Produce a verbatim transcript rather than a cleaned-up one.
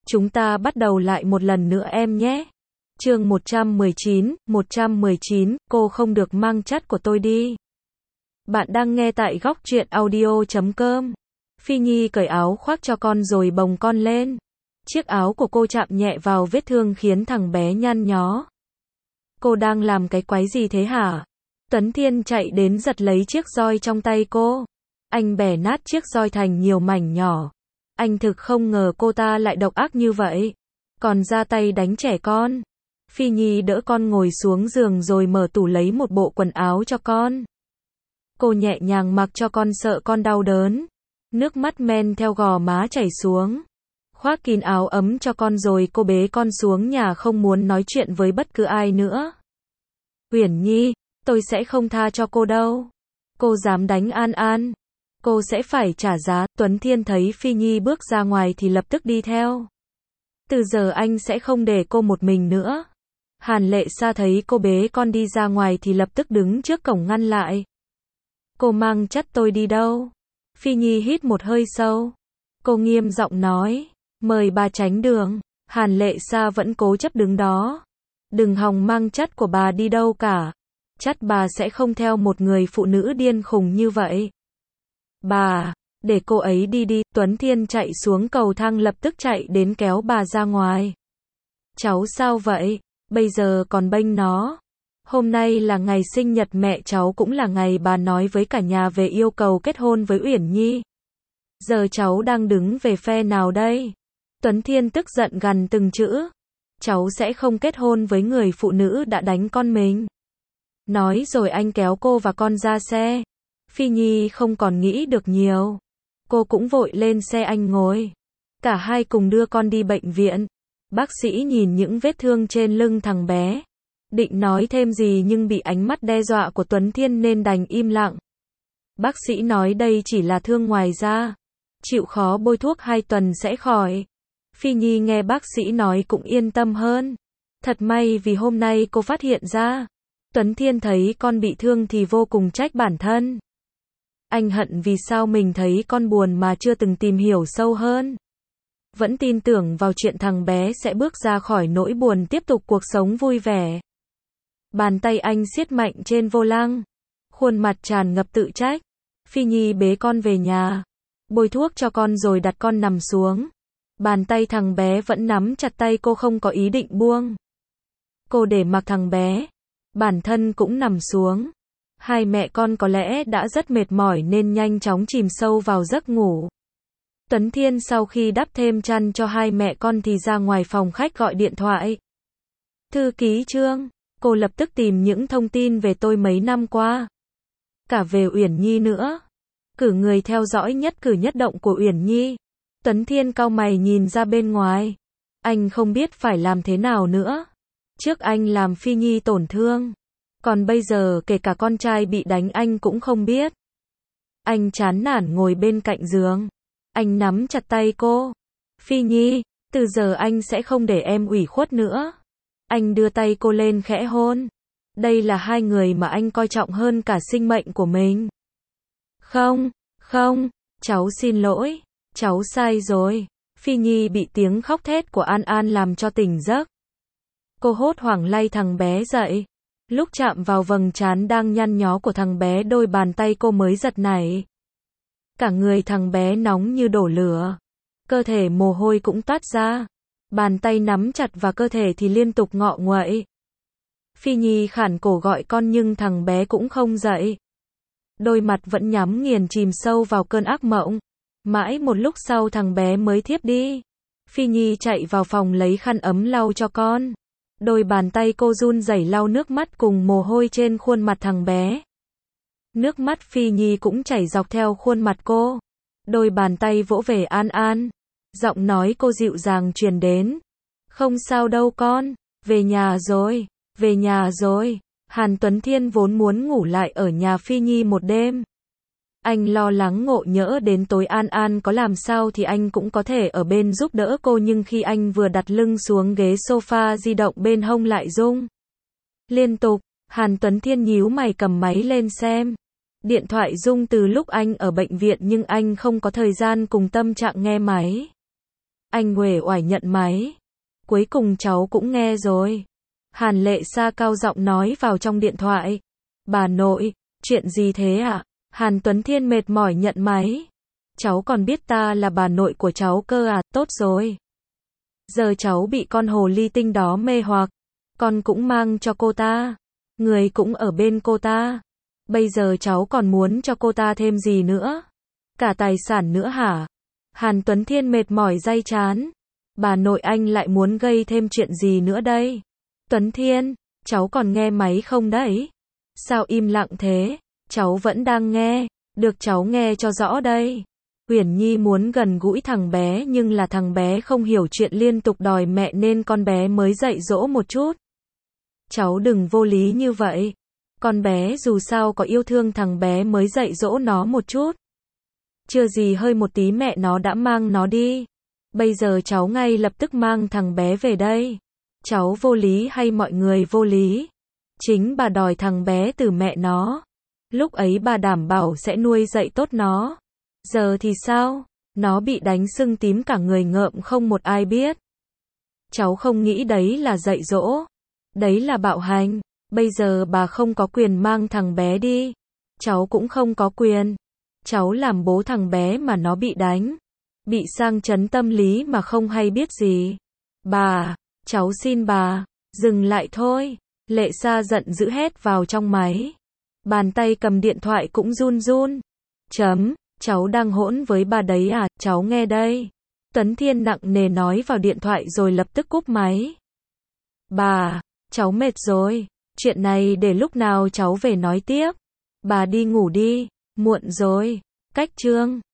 Chúng ta bắt đầu lại một lần nữa em nhé. Chương một trăm mười chín, một trăm mười chín, cô không được mang chất của tôi đi. Bạn đang nghe tại góc truyện audio chấm com. Phi Nhi cởi áo khoác cho con rồi bồng con lên. Chiếc áo của cô chạm nhẹ vào vết thương khiến thằng bé nhăn nhó. Cô đang làm cái quái gì thế hả? Tuấn Thiên chạy đến giật lấy chiếc roi trong tay cô. Anh bẻ nát chiếc roi thành nhiều mảnh nhỏ. Anh thực không ngờ cô ta lại độc ác như vậy. Còn ra tay đánh trẻ con. Phi Nhi đỡ con ngồi xuống giường rồi mở tủ lấy một bộ quần áo cho con. Cô nhẹ nhàng mặc cho con sợ con đau đớn. Nước mắt men theo gò má chảy xuống. Khoác kín áo ấm cho con rồi cô bế con xuống nhà không muốn nói chuyện với bất cứ ai nữa. Uyển Nhi, tôi sẽ không tha cho cô đâu. Cô dám đánh An An. Cô sẽ phải trả giá. Tuấn Thiên thấy Phi Nhi bước ra ngoài thì lập tức đi theo. Từ giờ anh sẽ không để cô một mình nữa. Hàn Lệ Sa thấy cô bế con đi ra ngoài thì lập tức đứng trước cổng ngăn lại. Cô mang chất tôi đi đâu? Phi Nhi hít một hơi sâu. Cô nghiêm giọng nói, mời bà tránh đường. Hàn Lệ Sa vẫn cố chấp đứng đó. Đừng hòng mang chất của bà đi đâu cả. Chắc bà sẽ không theo một người phụ nữ điên khùng như vậy. Bà, để cô ấy đi đi. Tuấn Thiên chạy xuống cầu thang lập tức chạy đến kéo bà ra ngoài. Cháu sao vậy? Bây giờ còn bênh nó. Hôm nay là ngày sinh nhật mẹ cháu, cũng là ngày bà nói với cả nhà về yêu cầu kết hôn với Uyển Nhi. Giờ cháu đang đứng về phe nào đây? Tuấn Thiên tức giận gằn từng chữ. Cháu sẽ không kết hôn với người phụ nữ đã đánh con mình. Nói rồi anh kéo cô và con ra xe. Phi Nhi không còn nghĩ được nhiều. Cô cũng vội lên xe anh ngồi. Cả hai cùng đưa con đi bệnh viện. Bác sĩ nhìn những vết thương trên lưng thằng bé. Định nói thêm gì nhưng bị ánh mắt đe dọa của Tuấn Thiên nên đành im lặng. Bác sĩ nói đây chỉ là thương ngoài da. Chịu khó bôi thuốc hai tuần sẽ khỏi. Phi Nhi nghe bác sĩ nói cũng yên tâm hơn. Thật may vì hôm nay cô phát hiện ra. Tuấn Thiên thấy con bị thương thì vô cùng trách bản thân. Anh hận vì sao mình thấy con buồn mà chưa từng tìm hiểu sâu hơn. Vẫn tin tưởng vào chuyện thằng bé sẽ bước ra khỏi nỗi buồn, tiếp tục cuộc sống vui vẻ. Bàn tay anh siết mạnh trên vô lăng. Khuôn mặt tràn ngập tự trách. Phi Nhi bế con về nhà. Bôi thuốc cho con rồi đặt con nằm xuống. Bàn tay thằng bé vẫn nắm chặt tay cô, không có ý định buông. Cô để mặc thằng bé. Bản thân cũng nằm xuống. Hai mẹ con có lẽ đã rất mệt mỏi nên nhanh chóng chìm sâu vào giấc ngủ. Tuấn Thiên sau khi đắp thêm chăn cho hai mẹ con thì ra ngoài phòng khách gọi điện thoại. Thư ký Trương, cô lập tức tìm những thông tin về tôi mấy năm qua. Cả về Uyển Nhi nữa. Cử người theo dõi nhất cử nhất động của Uyển Nhi. Tuấn Thiên cau mày nhìn ra bên ngoài. Anh không biết phải làm thế nào nữa. Trước anh làm Phi Nhi tổn thương. Còn bây giờ kể cả con trai bị đánh anh cũng không biết. Anh chán nản ngồi bên cạnh giường. Anh nắm chặt tay cô. Phi Nhi, từ giờ anh sẽ không để em ủy khuất nữa. Anh đưa tay cô lên khẽ hôn. Đây là hai người mà anh coi trọng hơn cả sinh mệnh của mình. Không, không, cháu xin lỗi. Cháu sai rồi. Phi Nhi bị tiếng khóc thét của An An làm cho tỉnh giấc. Cô hốt hoảng lay thằng bé dậy. Lúc chạm vào vầng trán đang nhăn nhó của thằng bé, đôi bàn tay cô mới giật nảy. Cả người thằng bé nóng như đổ lửa. Cơ thể mồ hôi cũng toát ra. Bàn tay nắm chặt và cơ thể thì liên tục ngọ nguậy. Phi Nhi khản cổ gọi con nhưng thằng bé cũng không dậy. Đôi mặt vẫn nhắm nghiền chìm sâu vào cơn ác mộng. Mãi một lúc sau thằng bé mới thiếp đi. Phi Nhi chạy vào phòng lấy khăn ấm lau cho con. Đôi bàn tay cô run rẩy lau nước mắt cùng mồ hôi trên khuôn mặt thằng bé. Nước mắt Phi Nhi cũng chảy dọc theo khuôn mặt cô. Đôi bàn tay vỗ về An An. Giọng nói cô dịu dàng truyền đến. Không sao đâu con, về nhà rồi, về nhà rồi. Hàn Tuấn Thiên vốn muốn ngủ lại ở nhà Phi Nhi một đêm. Anh lo lắng ngộ nhỡ đến tối An An có làm sao thì anh cũng có thể ở bên giúp đỡ cô, nhưng khi anh vừa đặt lưng xuống ghế sofa di động bên hông lại rung liên tục. Hàn Tuấn Thiên nhíu mày cầm máy lên xem. Điện thoại rung từ lúc anh ở bệnh viện nhưng anh không có thời gian cùng tâm trạng nghe máy. Anh uể oải nhận máy. Cuối cùng cháu cũng nghe rồi. Hàn Lệ Sa cao giọng nói vào trong điện thoại. Bà nội, chuyện gì thế ạ? À? Hàn Tuấn Thiên mệt mỏi nhận máy. Cháu còn biết ta là bà nội của cháu cơ à, tốt rồi. Giờ cháu bị con hồ ly tinh đó mê hoặc. Con cũng mang cho cô ta. Người cũng ở bên cô ta. Bây giờ cháu còn muốn cho cô ta thêm gì nữa? Cả tài sản nữa hả? Hàn Tuấn Thiên mệt mỏi day chán. Bà nội anh lại muốn gây thêm chuyện gì nữa đây? Tuấn Thiên, cháu còn nghe máy không đấy? Sao im lặng thế? Cháu vẫn đang nghe. Được cháu nghe cho rõ đây. Uyển Nhi muốn gần gũi thằng bé nhưng là thằng bé không hiểu chuyện liên tục đòi mẹ nên con bé mới dạy dỗ một chút. Cháu đừng vô lý như vậy. Con bé dù sao có yêu thương thằng bé mới dạy dỗ nó một chút. Chưa gì hơi một tí mẹ nó đã mang nó đi. Bây giờ cháu ngay lập tức mang thằng bé về đây. Cháu vô lý hay mọi người vô lý? Chính bà đòi thằng bé từ mẹ nó. Lúc ấy bà đảm bảo sẽ nuôi dạy tốt nó. Giờ thì sao? Nó bị đánh sưng tím cả người ngợm không một ai biết. Cháu không nghĩ đấy là dạy dỗ. Đấy là bạo hành. Bây giờ bà không có quyền mang thằng bé đi. Cháu cũng không có quyền. Cháu làm bố thằng bé mà nó bị đánh. Bị sang chấn tâm lý mà không hay biết gì. Bà, cháu xin bà, dừng lại thôi. Lệ Sa giận dữ hét vào trong máy. Bàn tay cầm điện thoại cũng run run. Chấm, cháu đang hỗn với bà đấy à, cháu nghe đây. Tuấn Thiên nặng nề nói vào điện thoại rồi lập tức cúp máy. Bà, cháu mệt rồi. Chuyện này để lúc nào cháu về nói tiếp. Bà đi ngủ đi, muộn rồi. Cách chương